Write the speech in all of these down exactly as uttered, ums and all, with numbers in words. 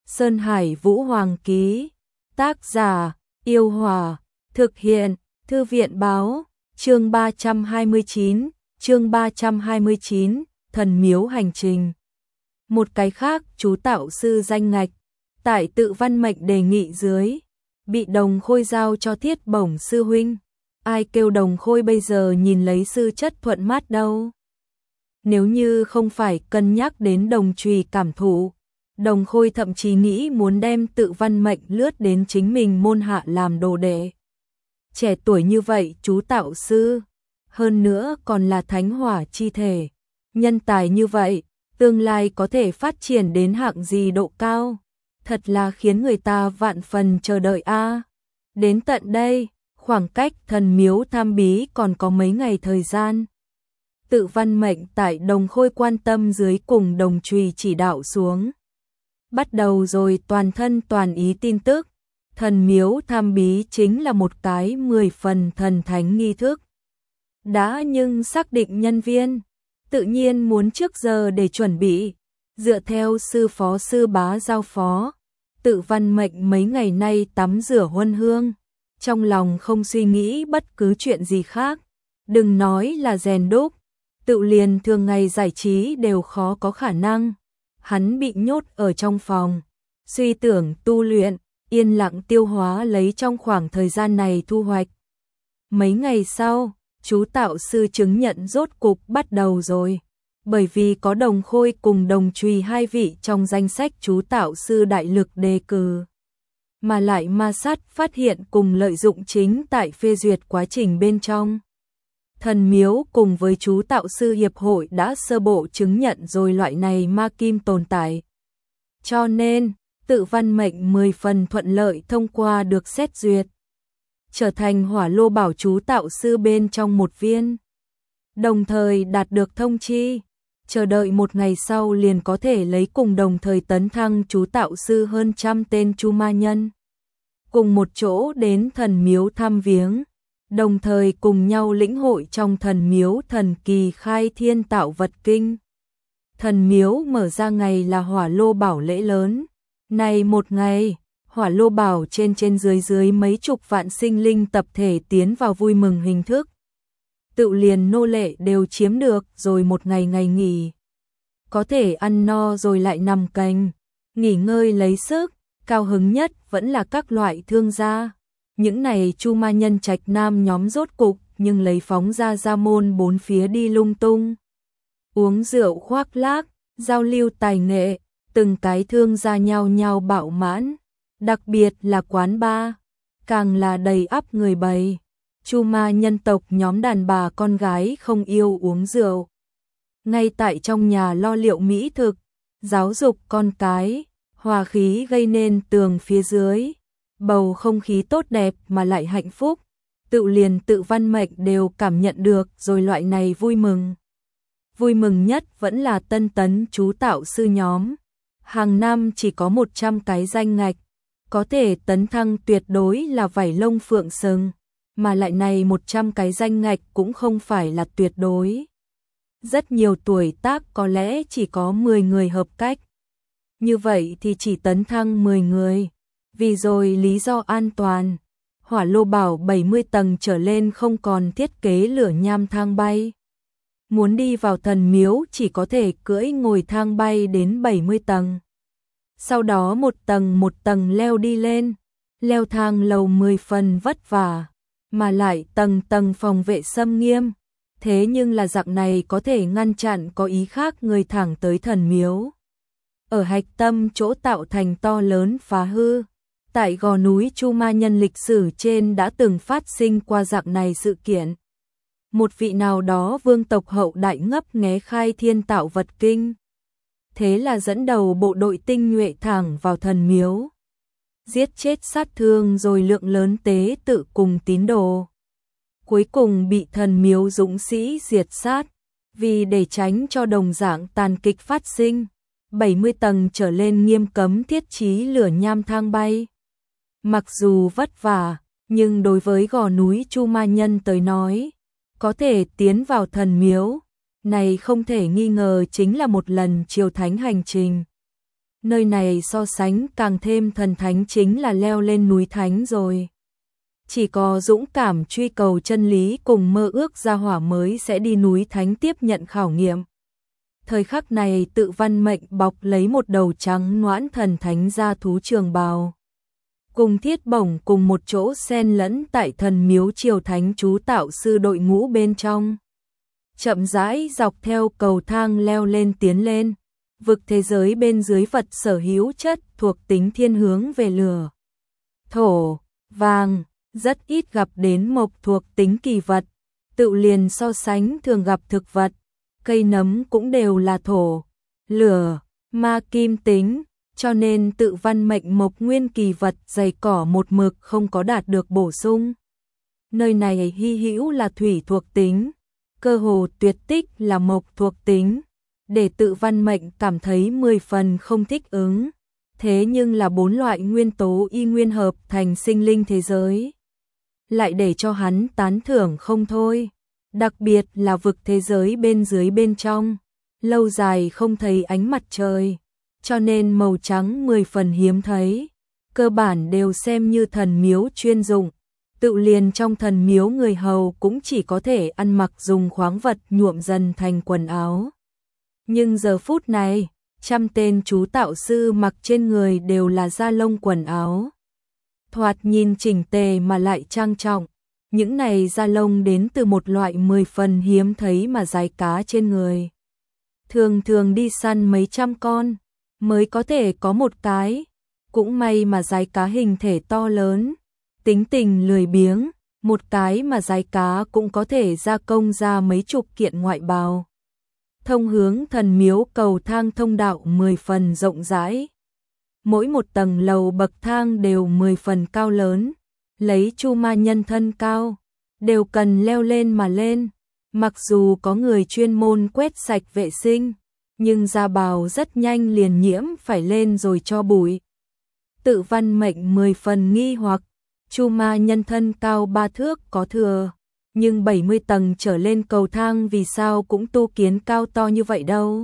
Sơn Hải Vũ Hoàng ký. Tác giả: Yêu Hòa. Thực hiện: Thư viện báo. Chương ba trăm hai mươi chín, chương ba trăm hai mươi chín, Thần Miếu hành trình. Một cái khác, chú tạo sư danh ngạch, tại tự văn mệnh đề nghị dưới, bị Đồng Khôi giao cho Thiết Bổng sư huynh. Ai kêu Đồng Khôi bây giờ nhìn lấy sư chất thuận mắt đâu. Nếu như không phải cân nhắc đến đồng trùy cảm thụ, Đồng Khôi thậm chí nghĩ muốn đem tự văn mệnh lướt đến chính mình môn hạ làm đồ đệ. Trẻ tuổi như vậy chú tạo sư, hơn nữa còn là thánh hỏa chi thể. Nhân tài như vậy, tương lai có thể phát triển đến hạng gì độ cao, thật là khiến người ta vạn phần chờ đợi a. À, đến tận đây, khoảng cách thần miếu tham bí còn có mấy ngày thời gian. Tự văn mệnh tại Đồng Khôi quan tâm dưới cùng đồng trùy chỉ đạo xuống. Bắt đầu rồi toàn thân toàn ý tin tức. Thần miếu tham bí chính là một cái mười phần thần thánh nghi thức. Đã nhưng xác định nhân viên, tự nhiên muốn trước giờ để chuẩn bị. Dựa theo sư phó sư bá giao phó, tự văn mệnh mấy ngày nay tắm rửa huân hương, trong lòng không suy nghĩ bất cứ chuyện gì khác. Đừng nói là rèn đúc, tự liền thường ngày giải trí đều khó có khả năng. Hắn bị nhốt ở trong phòng, suy tưởng tu luyện, yên lặng tiêu hóa lấy trong khoảng thời gian này thu hoạch. Mấy ngày sau, chú tạo sư chứng nhận rốt cục bắt đầu rồi. Bởi vì có Đồng Khôi cùng Đồng Trùy hai vị trong danh sách chú tạo sư đại lực đề cử, mà lại ma sát phát hiện cùng lợi dụng chính tại phê duyệt quá trình bên trong. Thần miếu cùng với chú tạo sư hiệp hội đã sơ bộ chứng nhận rồi loại này ma kim tồn tại. Cho nên, tự văn mệnh mười phần thuận lợi thông qua được xét duyệt, trở thành hỏa lô bảo chú tạo sư bên trong một viên. Đồng thời đạt được thông chi, chờ đợi một ngày sau liền có thể lấy cùng đồng thời tấn thăng chú tạo sư hơn trăm tên chu ma nhân. Cùng một chỗ đến thần miếu thăm viếng, đồng thời cùng nhau lĩnh hội trong thần miếu thần kỳ khai thiên tạo vật kinh. Thần miếu mở ra ngày là hỏa lô bảo lễ lớn. Này một ngày, hỏa lô bảo trên trên dưới dưới mấy chục vạn sinh linh tập thể tiến vào vui mừng hình thức. Tự liền nô lệ đều chiếm được rồi một ngày ngày nghỉ. Có thể ăn no rồi lại nằm cành, nghỉ ngơi lấy sức. Cao hứng nhất vẫn là các loại thương gia. Những này chu ma nhân trạch nam nhóm rốt cục nhưng lấy phóng ra ra môn bốn phía đi lung tung. Uống rượu khoác lác, giao lưu tài nghệ, từng cái thương gia nhau nhau bạo mãn. Đặc biệt là quán bar, càng là đầy ắp người bày. Chu ma nhân tộc nhóm đàn bà con gái không yêu uống rượu. Ngay tại trong nhà lo liệu mỹ thực, giáo dục con cái, hòa khí gây nên tường phía dưới. Bầu không khí tốt đẹp mà lại hạnh phúc, tự liền tự văn mệnh đều cảm nhận được rồi loại này vui mừng. Vui mừng nhất vẫn là tân tấn chú tạo sư nhóm. Hàng năm chỉ có một trăm cái danh ngạch, có thể tấn thăng tuyệt đối là vảy lông phượng sừng, mà lại này một trăm cái danh ngạch cũng không phải là tuyệt đối. Rất nhiều tuổi tác có lẽ chỉ có mười người hợp cách. Như vậy thì chỉ tấn thăng mười người. Vì rồi lý do an toàn, hỏa lô bảo bảy mươi tầng trở lên không còn thiết kế lửa nham thang bay. Muốn đi vào thần miếu chỉ có thể cưỡi ngồi thang bay đến bảy mươi tầng. Sau đó một tầng một tầng leo đi lên, leo thang lầu mười phần vất vả, mà lại tầng tầng phòng vệ xâm nghiêm. Thế nhưng là dạng này có thể ngăn chặn có ý khác người thẳng tới thần miếu. Ở hạch tâm chỗ tạo thành to lớn phá hư. Tại gò núi Chu Ma Nhân lịch sử trên đã từng phát sinh qua dạng này sự kiện. Một vị nào đó vương tộc hậu đại ngấp nghé khai thiên tạo vật kinh. Thế là dẫn đầu bộ đội tinh nhuệ thẳng vào thần miếu. Giết chết sát thương rồi lượng lớn tế tự cùng tín đồ. Cuối cùng bị thần miếu dũng sĩ diệt sát. Vì để tránh cho đồng dạng tàn kịch phát sinh, bảy mươi tầng trở lên nghiêm cấm thiết trí lửa nham thang bay. Mặc dù vất vả, nhưng đối với gò núi Chu Ma Nhân tới nói, có thể tiến vào thần miếu, này không thể nghi ngờ chính là một lần triều thánh hành trình. Nơi này so sánh càng thêm thần thánh chính là leo lên núi thánh rồi. Chỉ có dũng cảm truy cầu chân lý cùng mơ ước gia hỏa mới sẽ đi núi thánh tiếp nhận khảo nghiệm. Thời khắc này Tự Văn Mệnh bọc lấy một đầu trắng noãn thần thánh gia thú trường bào. Cùng Thiết Bổng cùng một chỗ xen lẫn tại thần miếu triều thánh chú tạo sư đội ngũ bên trong. Chậm rãi dọc theo cầu thang leo lên tiến lên. Vực thế giới bên dưới vật sở hữu chất thuộc tính thiên hướng về lửa, thổ, vàng, rất ít gặp đến mộc thuộc tính kỳ vật. Tự liền so sánh thường gặp thực vật, cây nấm cũng đều là thổ, lửa, ma kim tính, cho nên Tự Văn Mệnh mộc nguyên kỳ vật dày cỏ một mực không có đạt được bổ sung. Nơi này hy hữu là thủy thuộc tính, cơ hồ tuyệt tích là mộc thuộc tính, để Tự Văn Mệnh cảm thấy mười phần không thích ứng. Thế nhưng là bốn loại nguyên tố y nguyên hợp thành sinh linh thế giới, lại để cho hắn tán thưởng không thôi. Đặc biệt là vực thế giới bên dưới bên trong, lâu dài không thấy ánh mặt trời, cho nên màu trắng mười phần hiếm thấy, cơ bản đều xem như thần miếu chuyên dụng. Tự liền trong thần miếu người hầu cũng chỉ có thể ăn mặc dùng khoáng vật nhuộm dần thành quần áo. Nhưng giờ phút này, trăm tên chú tạo sư mặc trên người đều là da lông quần áo. Thoạt nhìn chỉnh tề mà lại trang trọng. Những này da lông đến từ một loại mười phần hiếm thấy mà rái cá trên người. Thường thường đi săn mấy trăm con, mới có thể có một cái. Cũng may mà rái cá hình thể to lớn, tính tình lười biếng, một cái mà rái cá cũng có thể gia công ra mấy chục kiện ngoại bào. Thông hướng thần miếu cầu thang thông đạo mười phần rộng rãi. Mỗi một tầng lầu bậc thang đều mười phần cao lớn, lấy chu ma nhân thân cao, đều cần leo lên mà lên. Mặc dù có người chuyên môn quét sạch vệ sinh, nhưng da bào rất nhanh liền nhiễm phải lên rồi cho bụi. Tự Văn Mệnh mười phần nghi hoặc, chu ma nhân thân cao ba thước có thừa, nhưng bảy mươi tầng trở lên cầu thang vì sao cũng tu kiến cao to như vậy đâu.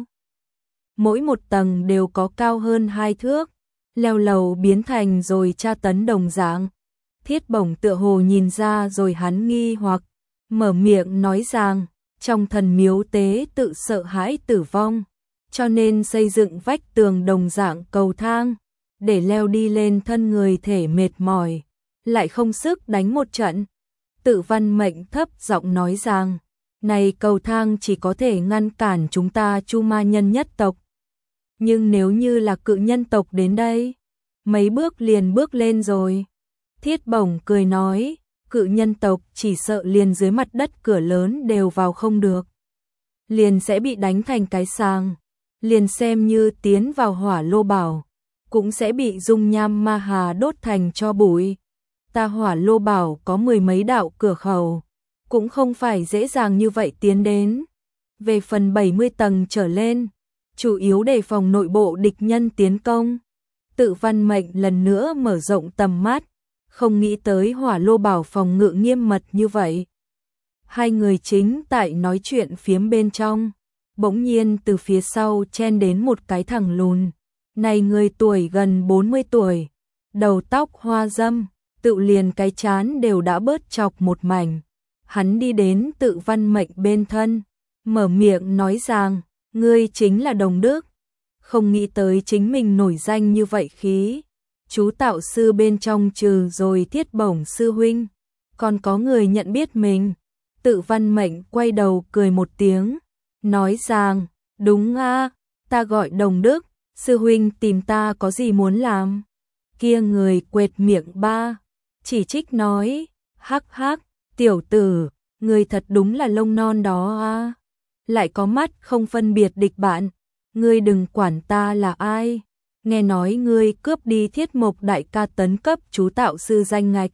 Mỗi một tầng đều có cao hơn hai thước, leo lầu biến thành rồi tra tấn đồng dạng. Thiết Bổng tựa hồ nhìn ra rồi hắn nghi hoặc, mở miệng nói rằng, trong thần miếu tế tự sợ hãi tử vong, cho nên xây dựng vách tường đồng dạng cầu thang, để leo đi lên thân người thể mệt mỏi, lại không sức đánh một trận. Tự Văn Mệnh thấp giọng nói rằng, này cầu thang chỉ có thể ngăn cản chúng ta chu ma nhân nhất tộc. Nhưng nếu như là cự nhân tộc đến đây, mấy bước liền bước lên rồi. Thiết Bổng cười nói, cự nhân tộc chỉ sợ liền dưới mặt đất cửa lớn đều vào không được. Liền sẽ bị đánh thành cái sàng, liền xem như tiến vào hỏa lô bảo, cũng sẽ bị dung nham ma hà đốt thành cho bụi. Ta hỏa lô bảo có mười mấy đạo cửa khẩu, cũng không phải dễ dàng như vậy tiến đến. Về phần bảy mươi tầng trở lên, chủ yếu đề phòng nội bộ địch nhân tiến công. Tự Văn Mệnh lần nữa mở rộng tầm mắt, không nghĩ tới hỏa lô bảo phòng ngự nghiêm mật như vậy. Hai người chính tại nói chuyện phiếm bên trong, bỗng nhiên từ phía sau chen đến một cái thằng lùn. Này người tuổi gần bốn mươi tuổi, đầu tóc hoa râm, tự liền cái chán đều đã bớt chọc một mảnh. Hắn đi đến Tự Văn Mệnh bên thân, mở miệng nói rằng, ngươi chính là Đồng Đức. Không nghĩ tới chính mình nổi danh như vậy khí. Chú tạo sư bên trong trừ rồi Thiết Bổng sư huynh, còn có người nhận biết mình. Tự Văn Mệnh quay đầu cười một tiếng, nói rằng, đúng a, ta gọi Đồng Đức, sư huynh tìm ta có gì muốn làm? Kia người quệt miệng ba, chỉ trích nói, hắc hắc, tiểu tử, người thật đúng là lông non đó a, lại có mắt không phân biệt địch bạn, ngươi đừng quản ta là ai. Nghe nói ngươi cướp đi Thiết Mộc đại ca tấn cấp chú tạo sư danh ngạch.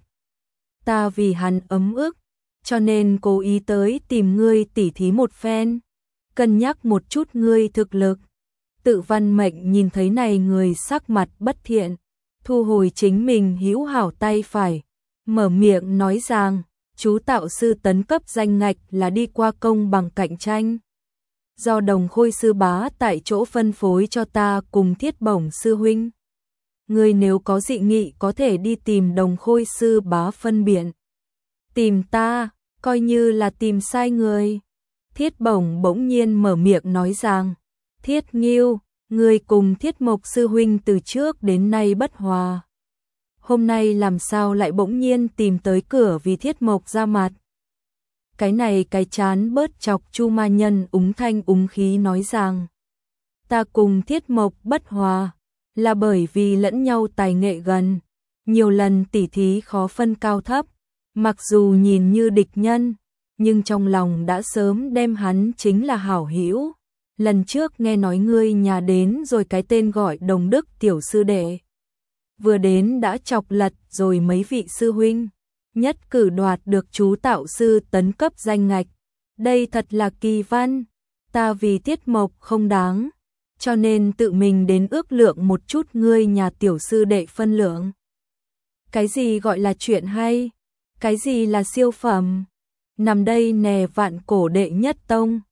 Ta vì hắn ấm ức, cho nên cố ý tới tìm ngươi tỉ thí một phen, cân nhắc một chút ngươi thực lực. Tự Văn Mệnh nhìn thấy này người sắc mặt bất thiện, thu hồi chính mình hữu hảo tay phải, mở miệng nói rằng, chú tạo sư tấn cấp danh ngạch là đi qua công bằng cạnh tranh. do Đồng Khôi sư bá tại chỗ phân phối cho ta cùng Thiết Bổng sư huynh. Ngươi nếu có dị nghị có thể đi tìm Đồng Khôi sư bá phân biện. Tìm ta, coi như là tìm sai người. Thiết Bổng bỗng nhiên mở miệng nói rằng, Thiết Nghiêu, ngươi cùng Thiết Mộc sư huynh từ trước đến nay bất hòa. Hôm nay làm sao lại bỗng nhiên tìm tới cửa vì Thiết Mộc ra mặt. Cái này cái chán bớt chọc. Chu Ma Nhân úng thanh úng khí nói rằng, ta cùng Thiết Mộc bất hòa, là bởi vì lẫn nhau tài nghệ gần, nhiều lần tỉ thí khó phân cao thấp, mặc dù nhìn như địch nhân, nhưng trong lòng đã sớm đem hắn chính là hảo hữu. Lần trước nghe nói ngươi nhà đến rồi cái tên gọi Đồng Đức tiểu sư đệ, vừa đến đã chọc lật rồi mấy vị sư huynh, nhất cử đoạt được chú tạo sư tấn cấp danh ngạch. Đây thật là kỳ văn, ta vì Thiết Mộc không đáng, cho nên tự mình đến ước lượng một chút ngươi nhà tiểu sư đệ phân lượng. Cái gì gọi là chuyện hay? Cái gì là siêu phẩm? Nằm đây nè vạn cổ đệ nhất tông.